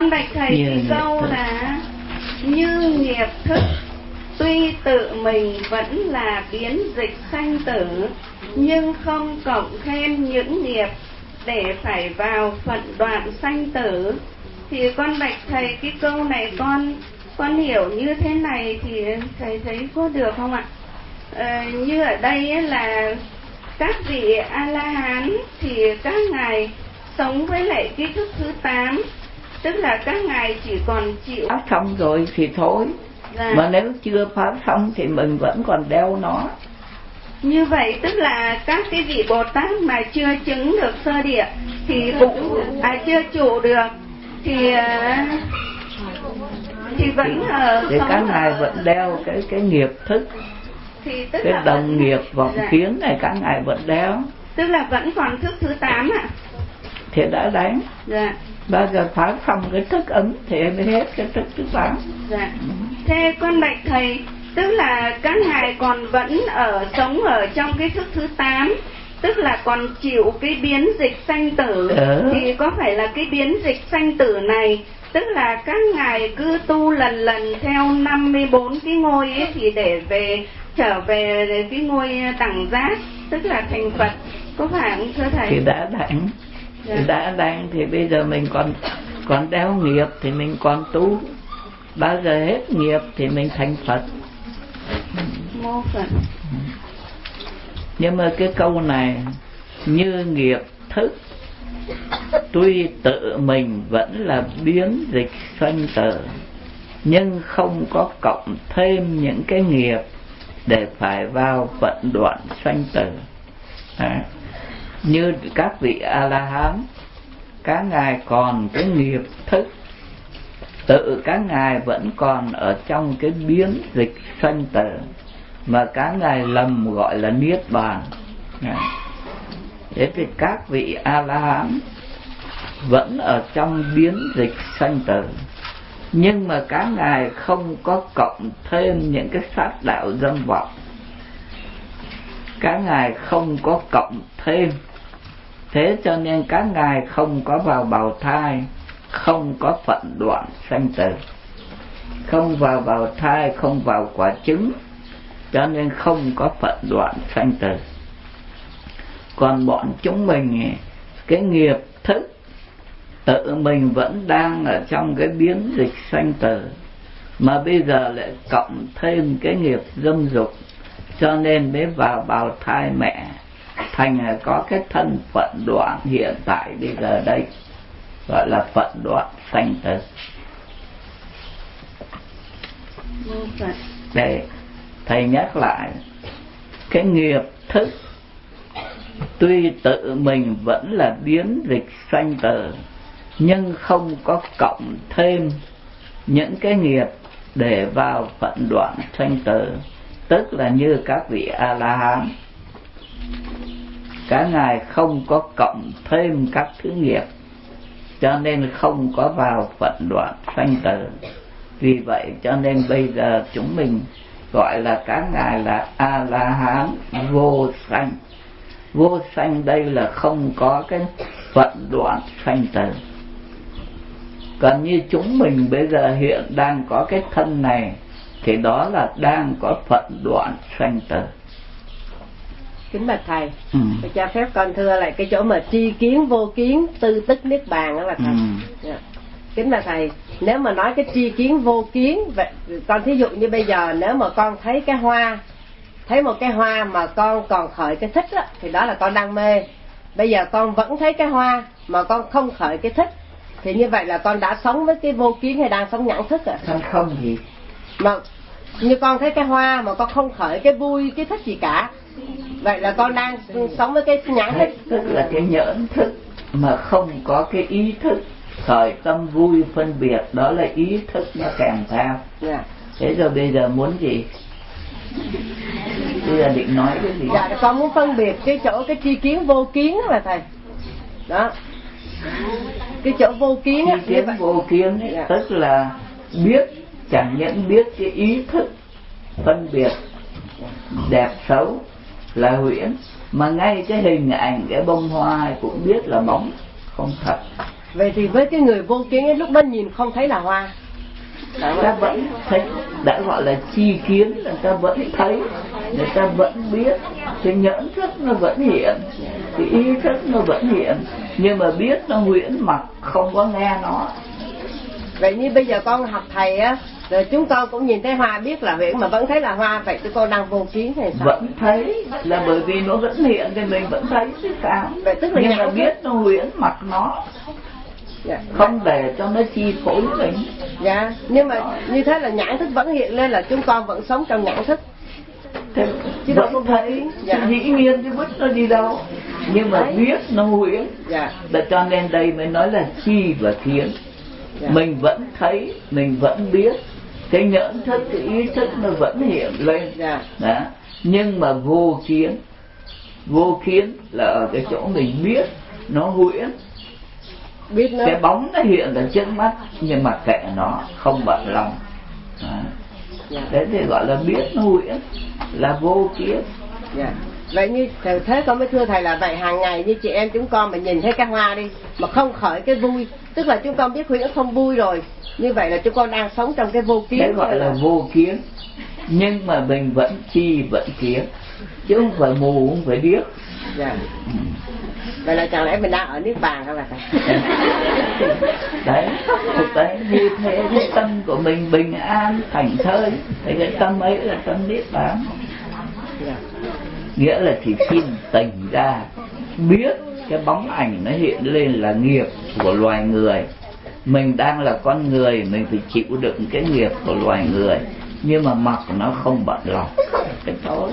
Bạch thầy thì câu là như nghiệp thức tuy tự mình vẫn là biến dịch sanh tử, nhưng không cộng thêm những nghiệp để phải vào phận đoạn sanh tử. Thì con bạch thầy cái câu này con hiểu như thế này thì thầy thấy có được không ạ? Như ở đây ấy là các vị A La Hán thì các ngài sống với lại cái thức thứ 8, tức là các ngài chỉ còn chịu phá xong rồi thì thôi. Dạ. Mà nếu chưa phá xong thì mình vẫn còn đeo nó. Như vậy tức là các cái vị Bồ Tát mà chưa chứng được sơ địa thì cũng chưa trụ được thì vẫn thì các ngài vẫn đeo cái nghiệp thức, thì tức cái là đồng vẫn, nghiệp vọng kiến này các ngài vẫn đeo, tức là vẫn còn thức thứ 8 ạ. Thì đã đánh. Dạ. Bao giờ phá xong cái thức ấm thì mới hết cái thức thứ 8. Dạ. Thế con bạch thầy, tức là các ngài còn vẫn sống ở trong cái thức thứ 8, tức là còn chịu cái biến dịch sanh tử. Thì có phải là cái biến dịch sanh tử này, tức là các ngài cứ tu lần theo 54 cái ngôi ấy, thì để trở về cái ngôi đẳng giác, tức là thành Phật, có phải không thưa thầy? Thì đã đẳng. Dạ. Thì đã đẳng thì bây giờ mình còn đeo nghiệp thì mình còn tu. Bao giờ hết nghiệp thì mình thành Phật. Mô Phật. Nhưng mà cái câu này như nghiệp thức tuy tự mình vẫn là biến dịch sanh tử, nhưng không có cộng thêm những cái nghiệp để phải vào vận đoạn sanh tử. Như các vị A-la-hán, các ngài còn cái nghiệp thức, tự các ngài vẫn còn ở trong cái biến dịch sanh tử, mà các ngài lầm gọi là niết bàn. Thế thì các vị A-la-hán vẫn ở trong biến dịch sanh tử, nhưng mà các ngài không có cộng thêm những cái sát đạo dâm vọng. Các ngài không có cộng thêm, thế cho nên các ngài không có vào bào thai, không có phận đoạn sanh tử, không vào bào thai, không vào quả trứng, cho nên không có phận đoạn sanh tử. Còn bọn chúng mình, cái nghiệp thức tự mình vẫn đang ở trong cái biến dịch sanh tử, mà bây giờ lại cộng thêm cái nghiệp dâm dục, cho nên mới vào bào thai mẹ, thành có cái thân phận đoạn hiện tại bây giờ đây, gọi là phận đoạn sanh tử. Đây, thầy nhắc lại, cái nghiệp thức tuy tự mình vẫn là biến dịch sanh tử, nhưng không có cộng thêm những cái nghiệp để vào phận đoạn sanh tử. Tức là như các vị A-la-hán, các ngài không có cộng thêm các thứ nghiệp, cho nên không có vào phận đoạn sanh tử. Vì vậy cho nên bây giờ chúng mình gọi là các ngài là A-la-hán vô sanh. Vô sanh đây là không có cái phận đoạn sanh tử. Còn như chúng mình bây giờ hiện đang có cái thân này, thì đó là đang có phận đoạn sanh tử. Kính bạch thầy, thầy cho phép con thưa lại cái chỗ mà tri kiến vô kiến tư tức niết bàn đó là thầy. Kính bạch thầy, nếu mà nói cái tri kiến vô kiến, vậy con thí dụ như bây giờ nếu mà con thấy cái hoa, thấy một cái hoa mà con còn khởi cái thích đó, thì đó là con đang mê. Bây giờ con vẫn thấy cái hoa mà con không khởi cái thích, thì như vậy là con đã sống với cái vô kiến hay đang sống nhãn thức ạ? Không gì. Mà như con thấy cái hoa mà con không khởi cái vui, cái thích gì cả, vậy là con đang sống với cái nhãn thức. Tức là cái nhẫn thức mà không có cái ý thức khởi tâm vui phân biệt, đó là ý thức nó kèm theo. Thế rồi bây giờ muốn gì? Bây giờ định nói cái gì? Dạ, con muốn phân biệt cái chỗ cái tri kiến vô kiến đó là thầy. Đó, cái chỗ vô kiến tri kiến vô kiến ấy, tức là biết, chẳng những biết cái ý thức phân biệt đẹp xấu là huyễn, mà ngay cái hình ảnh cái bông hoa cũng biết là bóng không thật. Vậy thì với cái người vô kiến ấy, lúc đó nhìn không thấy là hoa, người ta vẫn thấy, đã gọi là chi kiến, người ta vẫn thấy, người ta vẫn biết, cái nhẫn thức nó vẫn hiện, cái ý thức nó vẫn hiện, nhưng mà biết nó huyễn mặc, không có nghe nó. Vậy như bây giờ con học thầy á, rồi chúng con cũng nhìn thấy hoa biết là huyễn mà vẫn thấy là hoa, vậy chúng con đang vô kiến hay sao? Vẫn thấy là bởi vì nó vẫn hiện thì mình vẫn thấy chứ sao. Vậy tức là nhưng mà biết nó huyễn mặc nó, không để cho nó chi phối mình. Dạ, nhưng mà như thế là nhãn thức vẫn hiện lên, là chúng con vẫn sống trong nhãn thức. Thế chứ đâu có thấy. Dạ. Dĩ nhiên cái bút nó đi đâu, nhưng mà biết nó huyễn. Dạ. Để cho nên đây mới nói là chi và kiến. Dạ. Mình vẫn thấy, mình vẫn biết, cái nhẫn thức, cái ý thức nó vẫn hiện lên. Dạ. Đó. Nhưng mà vô kiến, vô kiến là ở cái chỗ mình biết nó huyễn, biết nó... cái bóng nó hiện ở trước mắt, nhưng mà kệ nó, không bận lòng. Dạ. Thế thì gọi là biết nó huyễn, là vô kiến. Dạ. Vậy như thế con mới thưa thầy là vậy hàng ngày như chị em chúng con mà nhìn thấy cái hoa đi mà không khởi cái vui, tức là chúng con biết huyễn không vui rồi, như vậy là chúng con đang sống trong cái vô kiến. Đấy gọi là vô kiến, nhưng mà mình vẫn chi vẫn kiến, chứ không phải mù, không phải điếc. Dạ. Vậy là chẳng lẽ mình đang ở Niết Bàn hay là thầy? Đấy, thực tế như thế cái tâm của mình bình an, thảnh thơi, thì cái tâm ấy là tâm Niết Bàn. Dạ. Nghĩa là chỉ khi tỉnh ra, biết cái bóng ảnh nó hiện lên là nghiệp của loài người. Mình đang là con người, mình phải chịu đựng cái nghiệp của loài người, nhưng mà mặc nó không bận lòng. Cái thôi.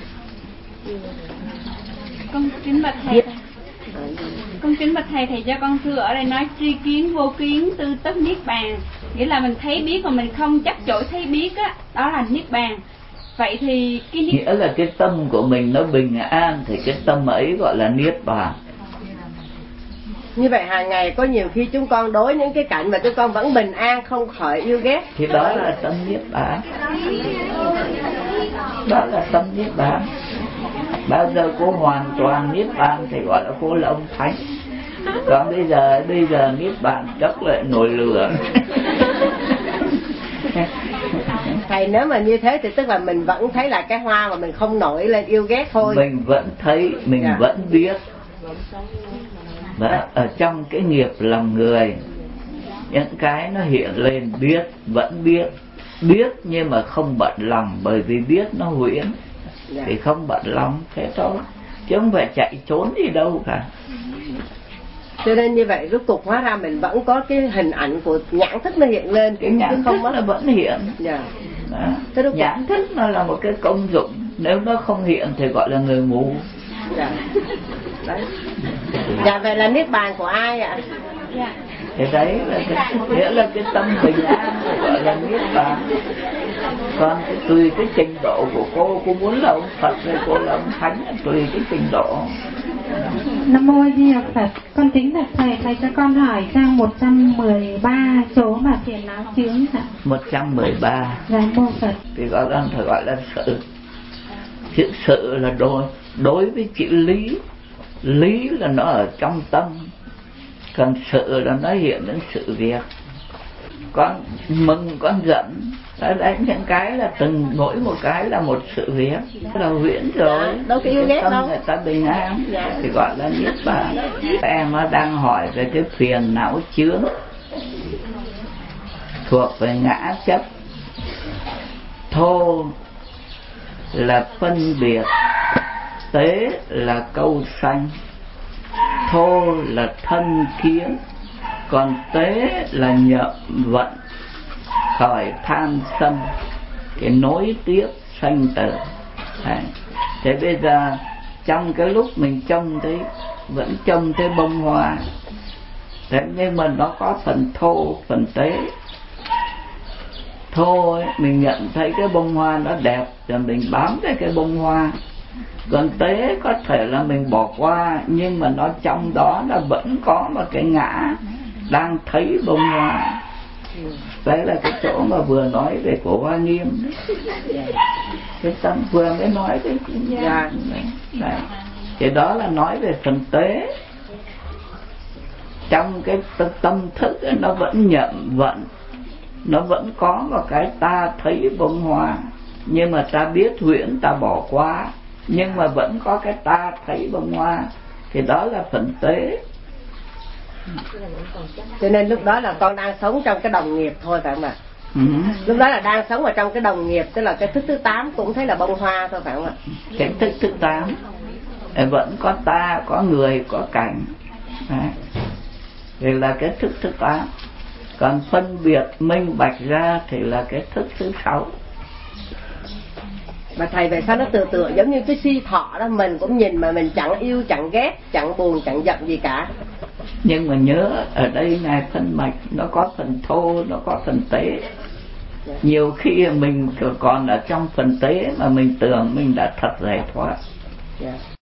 Con kính bạch thầy, con kính bạch thầy, thầy cho con thưa ở đây nói tri kiến vô kiến tư tất Niết Bàn, nghĩa là mình thấy biết mà mình không chấp chội thấy biết á, đó là Niết Bàn. Vậy thì cái nghĩa là cái tâm của mình nó bình an thì cái tâm ấy gọi là Niết Bàn. Như vậy hàng ngày có nhiều khi chúng con đối những cái cảnh mà chúng con vẫn bình an, không khởi yêu ghét, thì đó là tâm Niết Bàn. Đó là tâm Niết Bàn. Bao giờ cô hoàn toàn Niết Bàn thì gọi là cô là ông Thánh. Còn bây giờ Niết Bàn chắc lại nổi lửa. Thầy nếu mà như thế thì tức là mình vẫn thấy là cái hoa mà mình không nổi lên yêu ghét thôi. Mình vẫn thấy, mình vẫn biết. Đó, ở trong cái nghiệp làm người, những cái nó hiện lên biết, vẫn biết nhưng mà không bận lòng, bởi vì biết nó huyễn thì không bận lòng, thế thôi, chứ không phải chạy trốn đi đâu cả. Cho nên như vậy rốt cuộc hóa ra mình vẫn có cái hình ảnh của nhãn thức nó hiện lên, cái nhãn thức nó vẫn hiện. Dạ. Nhãn thức nó là một cái công dụng, nếu nó không hiện thì gọi là người mù. Dạ. Đấy. Dạ, vậy là Niết Bàn của ai ạ? Dạ. Thì đấy là nghĩa là cái tâm bình an gọi là Niết Bàn. Còn tùy cái trình độ của cô muốn là ông Phật hay cô là ông Thánh, tùy cái trình độ. Nam mô A Di Đà Phật. Con kính bạch thầy cho con hỏi trang 113 chỗ mà phiền não chướng ạ. 113. Dạ mô Phật. Thì gọi là sự. Chữ sự là đối với chữ lý. Lý là nó ở trong tâm, còn sự là nó hiện đến sự việc. Con mừng, con giận, đấy những cái là mỗi một cái là một sự việc, là huyễn rồi. Đâu có yêu ghét đâu. Người ta bình an thì gọi là Niết Bàn. Em nó đang hỏi về cái phiền não chướng thuộc về ngã chấp. Thô là phân biệt, tế là câu sanh. Thô là thân kiến, còn tế là nhậm vận, khởi tham sân, cái nối tiếp sanh tử. Thế bây giờ trong cái lúc mình trông thấy, vẫn trông thấy bông hoa, thế nhưng mà nó có phần thô, phần tế. Thô ấy, mình nhận thấy cái bông hoa nó đẹp rồi mình bám cái bông hoa. Còn tế có thể là mình bỏ qua, nhưng mà nó trong đó nó vẫn có một cái ngã đang thấy bông hoa. Đấy là cái chỗ mà vừa nói về của Hoa Nghiêm. Cái tâm vừa mới nói đấy. Đấy. Thì đó là nói về phần tế. trong cái tâm thức ấy, nó vẫn nhận vận, nó vẫn có một cái ta thấy bông hoa, nhưng mà ta biết huyễn ta bỏ qua, nhưng mà vẫn có cái ta thấy bông hoa, thì đó là phần tế. Cho nên lúc đó là con đang sống trong cái đồng nghiệp thôi phải không ạ? Lúc đó là đang sống ở trong cái đồng nghiệp, tức là cái thức thứ 8 cũng thấy là bông hoa thôi phải không ạ? Cái thức thứ 8 vẫn có ta, có người, có cảnh. Thì là cái thức thứ 8. Còn phân biệt minh bạch ra thì là cái thức thứ 6. Mà thầy về sao nó tựa giống như cái si thọ đó, mình cũng nhìn mà mình chẳng yêu, chẳng ghét, chẳng buồn, chẳng giận gì cả. Nhưng mà nhớ ở đây Ngài phân mạch nó có phần thô, nó có phần tế. Nhiều khi mình còn ở trong phần tế mà mình tưởng mình đã thật giải thoát.